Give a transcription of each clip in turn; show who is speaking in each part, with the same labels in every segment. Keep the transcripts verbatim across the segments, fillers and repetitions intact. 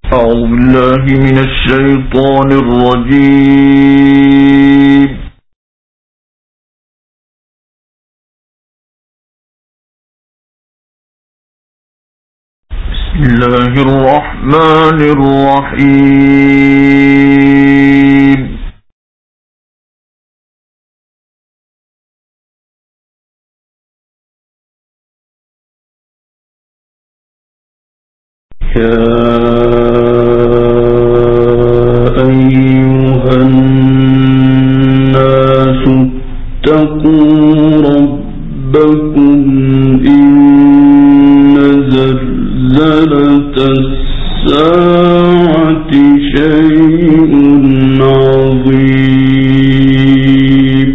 Speaker 1: أعوذ بالله من الشيطان الرجيم. بسم الله الرحمن الرحيم. يا أيها الناس اتقوا ربكم إن زلزلة الساعة شيء عظيم.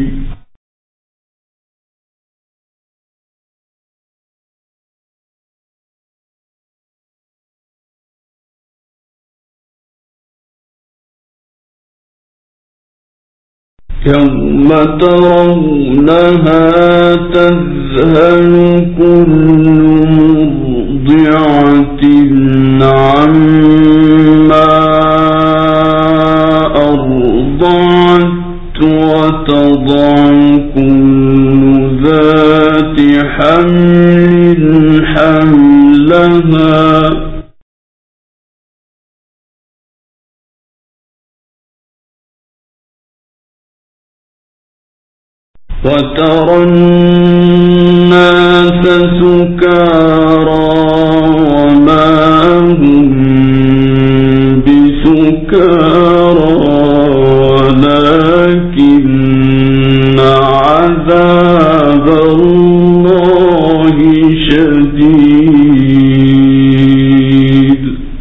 Speaker 1: يوم ترونها تذهل كل مرضعة عما أرضعت وتضع كل ذات حمل حملها وترى الناس سكارى وما هم بسكارى ولكن عذاب الله شديد.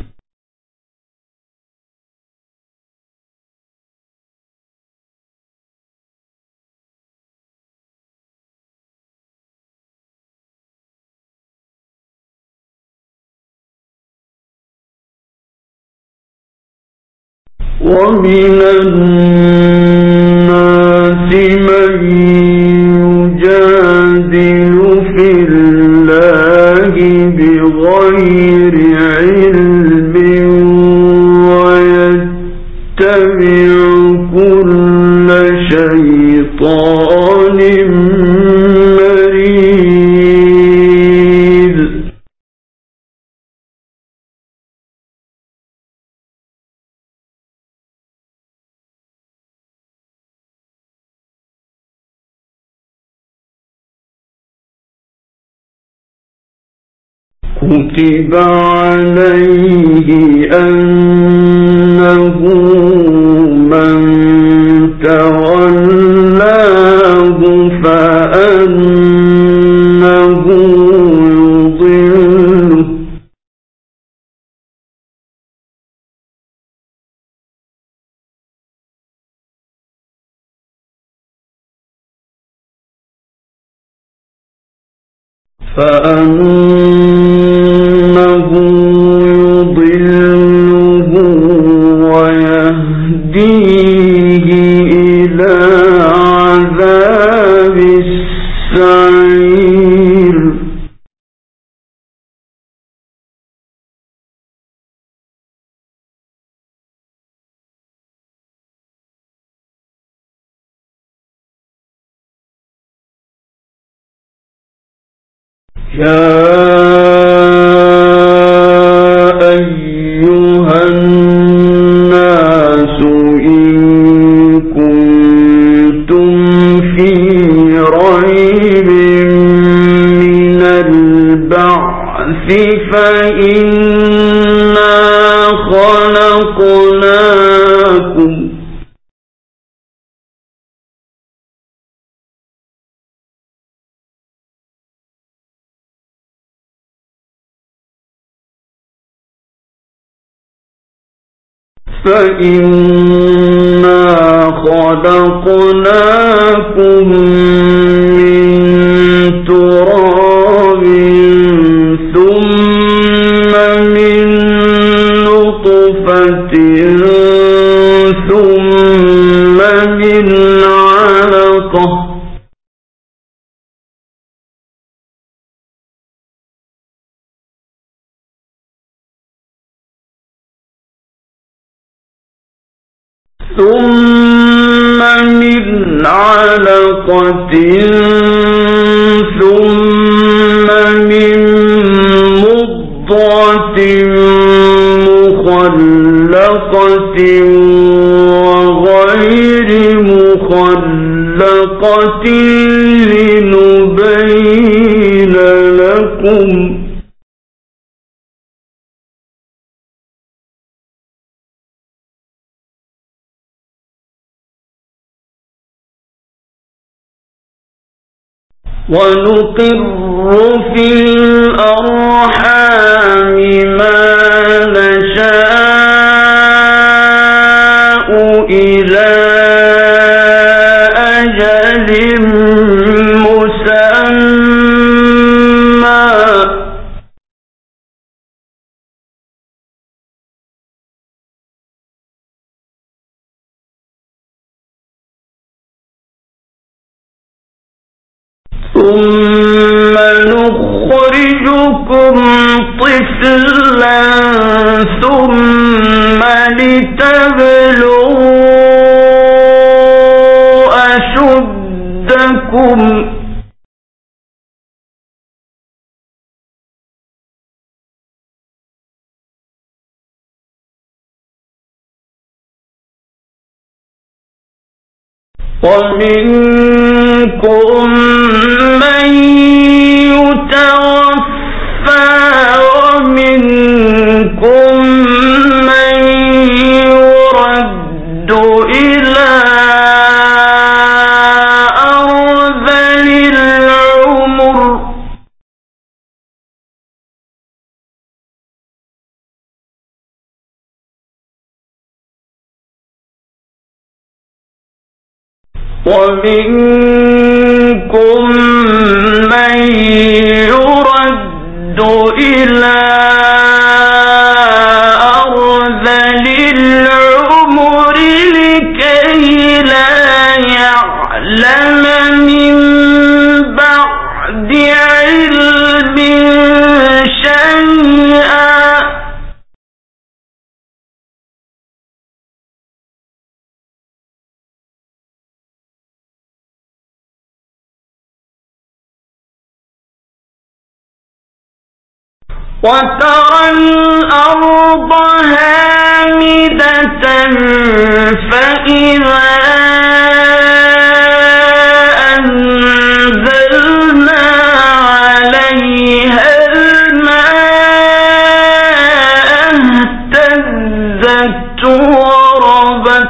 Speaker 1: ومن الناس من يجادل في الله بغير علم ويتبع كل شيطان مريد. كتب عليه أنه من تولاه فأنه يضله فأنه يضله ويهديه إلى عذاب السعير. يا أيها الناس إن كنتم في ريب من البعث فإنا خلقناكم فإنا خلقناكم من تراب ثم من نطفة ثم من علقة ثم من علقة ثم من مضغة مخلقة وغير مخلقة لنبين لكم ونقر في الأرحام ما نشاء إلى أجل مسمى ثم نخرجكم طفلا ثم لتبلغوا أشدكم ومنكم من يتوفى ومنكم من يرد إلى أرذل العمر ومنكم من يرد إلى أرذل العمر لكي لا يعلم من بعد علم شيئا وترى الأرض هامدة فإذا أنزلنا عليها الماء اهتزت وربت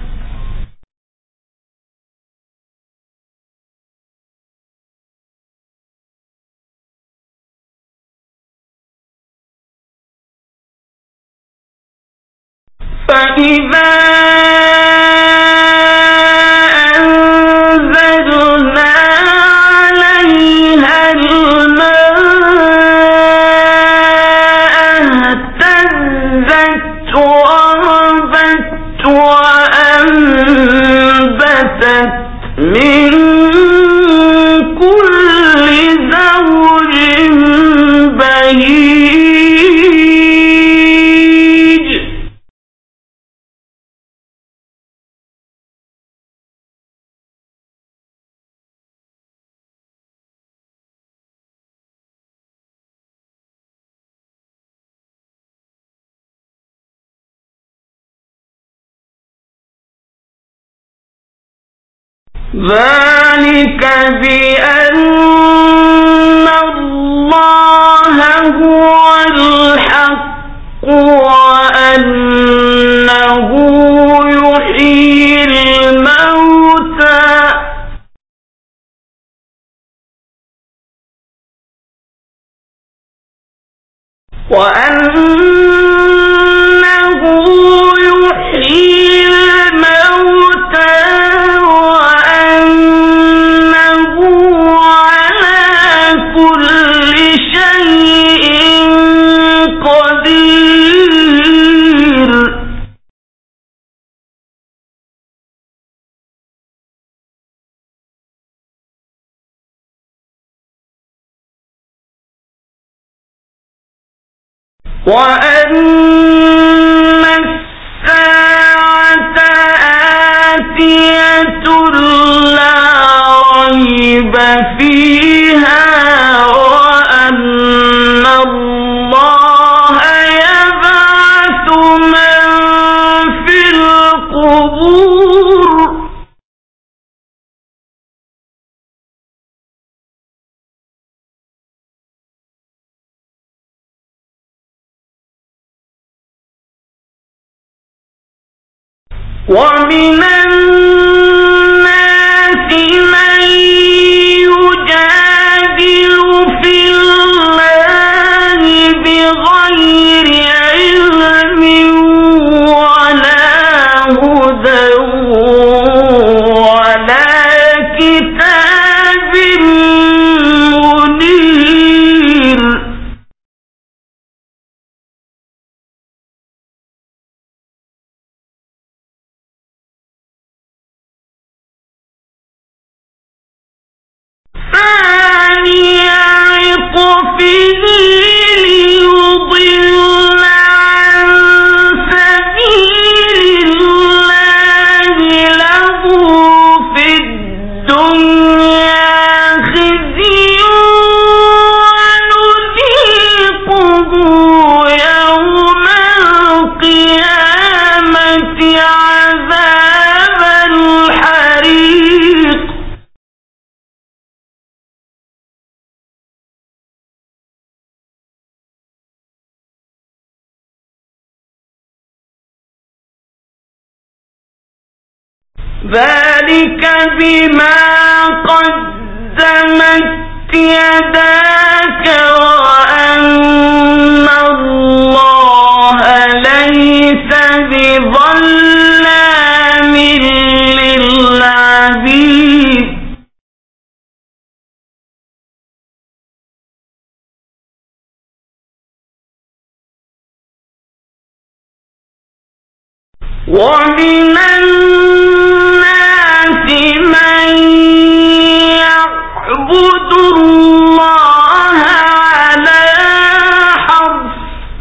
Speaker 1: فإذا أنزلنا عليها الماء اهتزت وربت وأنبتت من كل زوج بهيج ذلك بأن الله هو الحق وأنه يحيي الموتى وأنه يحيي الموتى وأنه على كل شيء قدير وأن الساعة ومن الناس من يجادل في الله بغير علم ولا هدى ولا كتاب منير. ثاني عطفه ليضل عن سبيل الله له في الدنيا خزي ونذيقه يوم القيامة عذاب الحريق. ذلك بما قدمت يداك وأن الله ليس بظلام للعبيد. ومن الناس من يعبد الله على حرف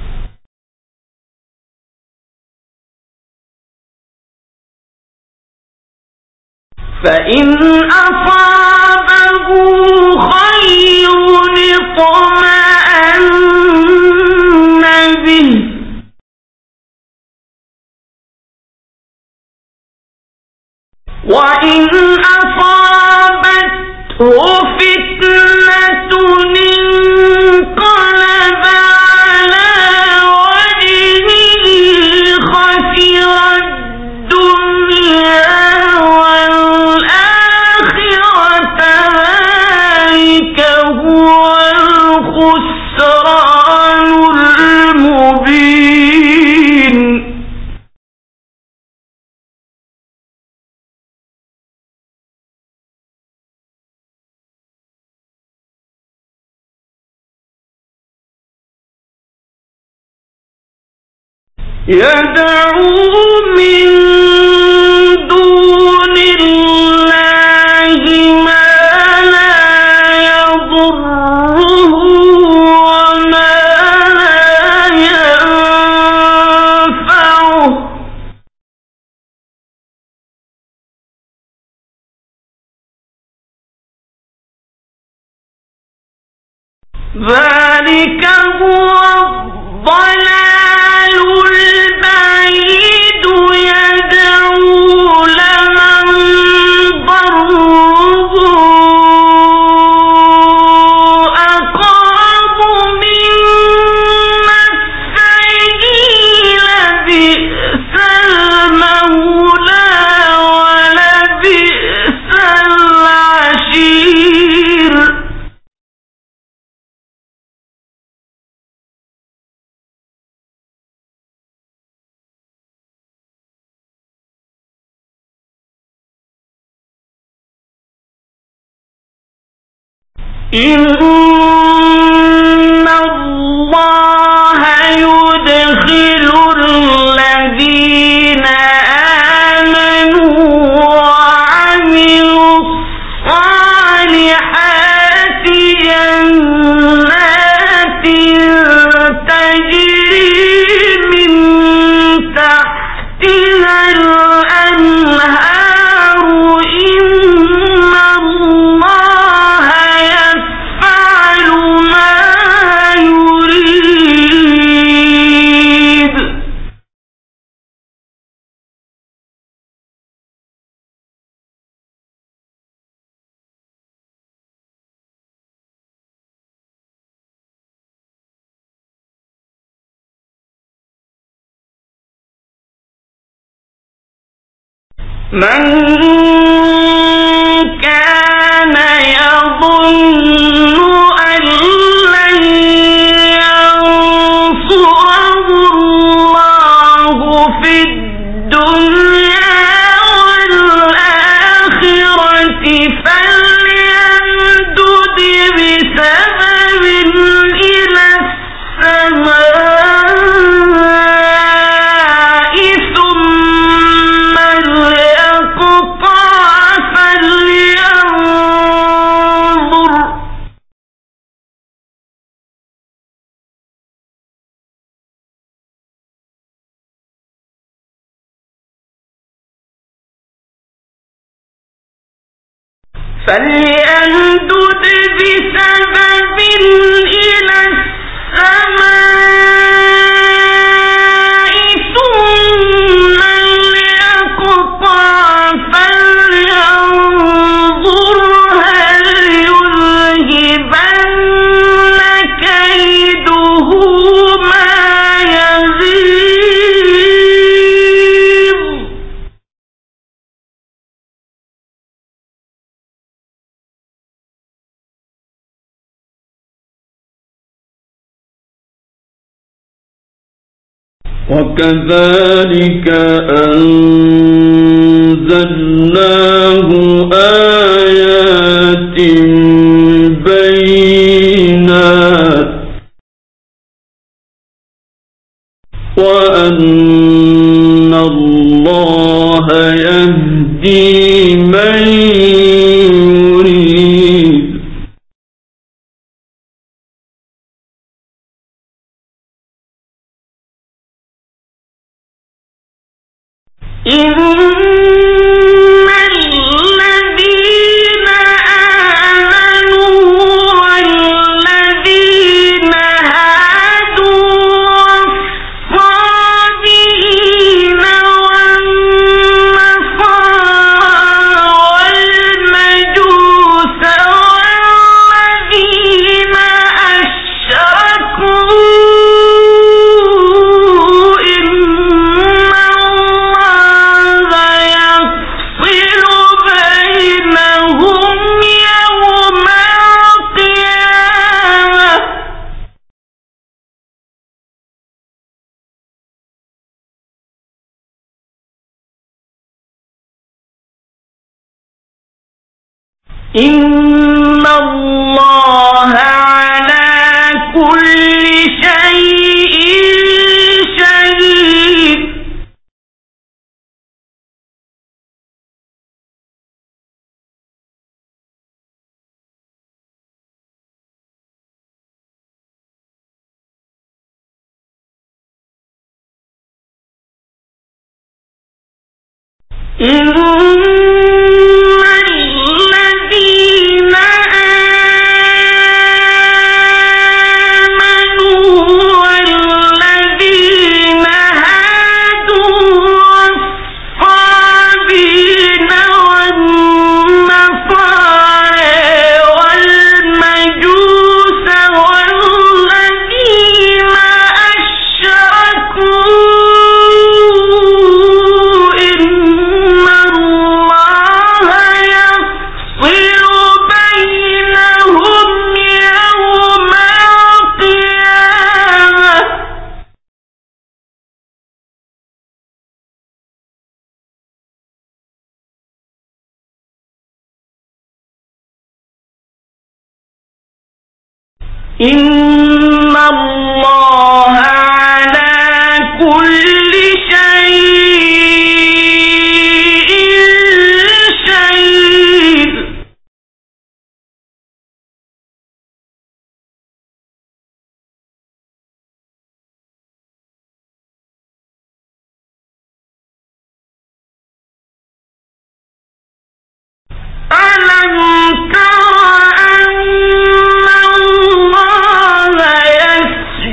Speaker 1: فإن أصابه خير اطمأن به وإن أصابته فتنة انقلب على وجهه خسر الدنيا والآخرة ذلك هو الخسران المبين. يدعو من دون الله ما لا يضره وما لا ينفعه ذلك هو الضلال البعيد. يدعو لمن ضره أقرب من نفعه لبئس المولى ولبئس العشير. إن الله يدخل الذين آمنوا وعملوا الصالحات جنات تجري من تحتها الأنهار. إن الله يفعل ما يريد. من كان يظن أن لن ينصره الله في الدنيا والآخرة فليمدد بسبب إلى السماء ثم ليقطع فلينظر فليمدد بسبب إلى السماء ثم ليقطع فلينظر هل يذهبن كيده ما يغيظ وكذلك أنزلناه آيات بينات وأن الله يهدي من يريد إن الذين آمنوا والذين هادوا والصابئين والنصارى والمجوس والذين أشركوا إن الله على كل شيء شهيد إن الذين آمنوا والذين هادوا والصابئين والنصارى والمجوس والذين أشركوا إن الله على كل شيء شهيد ألم تر أن الله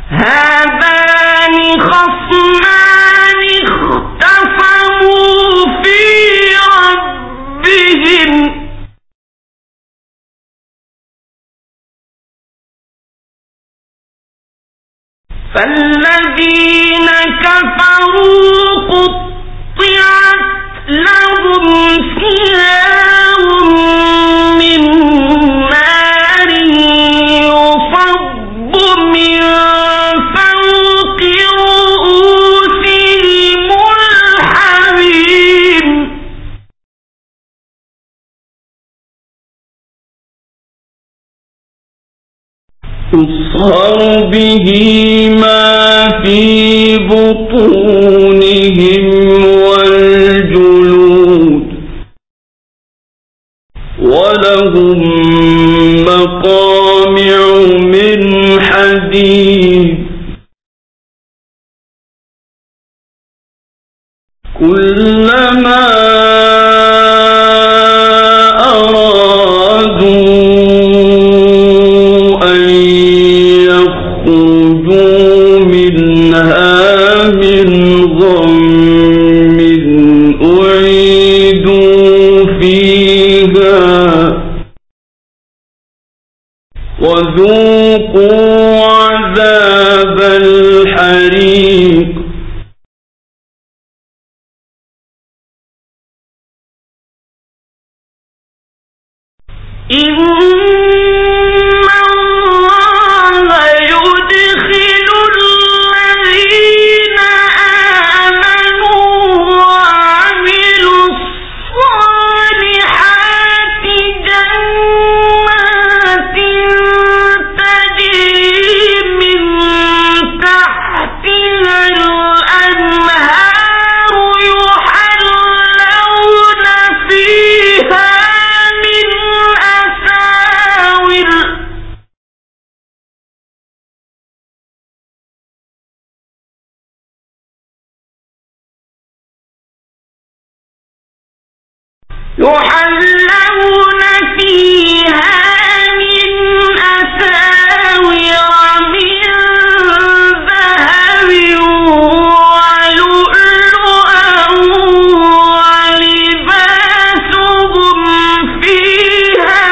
Speaker 1: هذان خصمان اختصموا في ربهم فالذين كفروا قطعت لهم ثياب من نار يصب من فوق رؤوسهم الحميم يصهر به ما في بطونهم والجلود ولهم مقامع من حديد كلما وذوقوا عذاب الحريق إن الله يدخل الذين آمنوا وعملوا الصالحات جنات تجري من تحتها الأنهار يحلون فيها من أساور يحلون فيها من أساور من ذهب ولؤلؤا ولباسهم فيها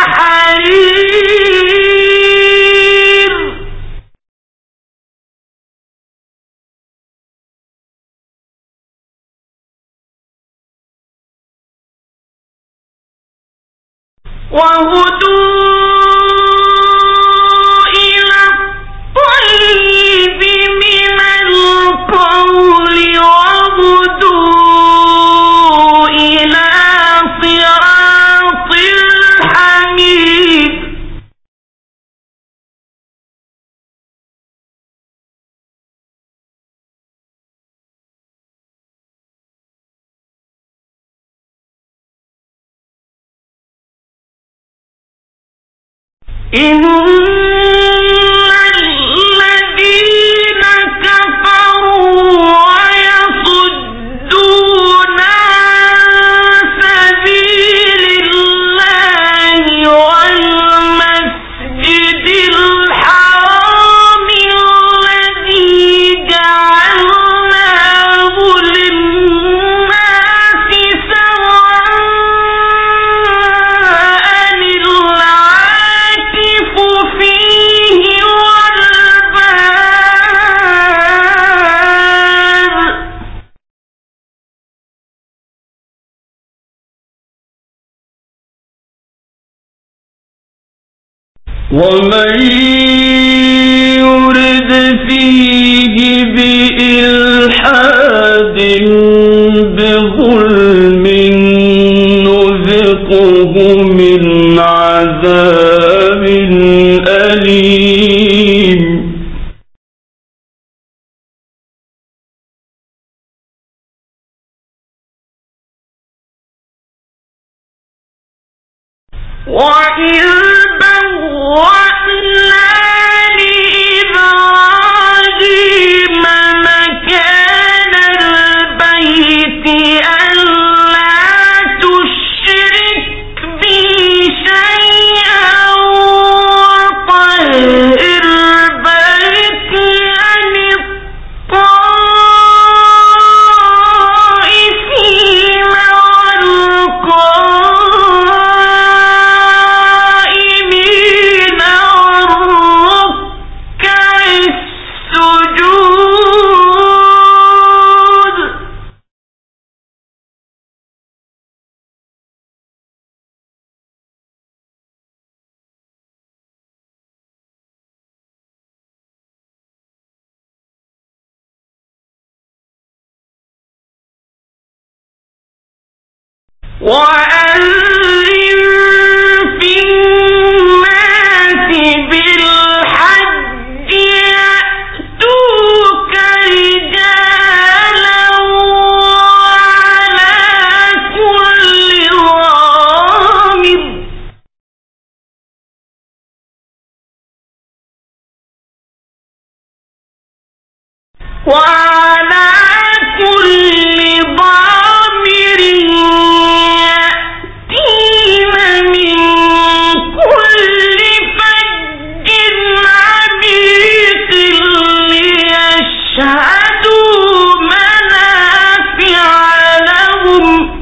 Speaker 1: حرير وهدوا إلى الطيب من القول وهدوا إلى صراط الحميد إن الذين كفروا ويصدون عن سبيل الله والمسجد الحرام الذي جعلناه للناس سواء العاكف فيه والباد ومن يرد فيه بإلحاد بظلم نذقه من عذاب أليم وإذ بوأنا لإبراهيم مكان البيت ألا تشرك بي شيئا وأذن في الناس بالحج يأتوك رجالا وعلى كل ضامر وعلى كل ضامر يأتين من كل فج عميق ليشهدوا منافع لهم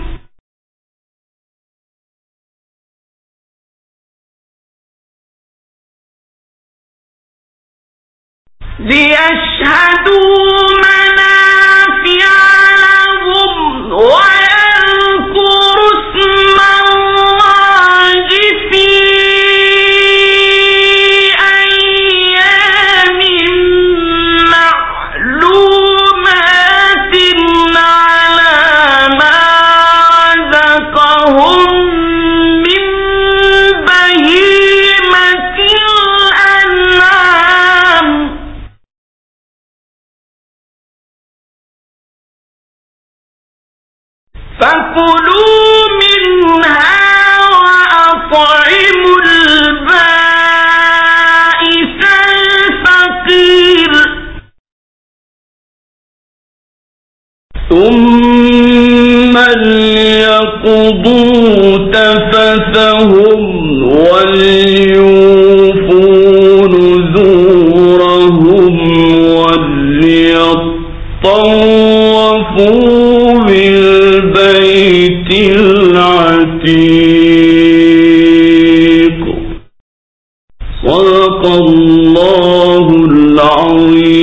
Speaker 1: ليشهدوا منافع لهم ويذكروا اسم الله في أيام معلومات على ما رزقهم من بهيمة الأنعام فكلوا منها وأطعموا البائس الفقير ثم ليقضوا تفثهم وليوفوا نذورهم وليطوفوا بالبيت العتيق. صدق الله العظيم.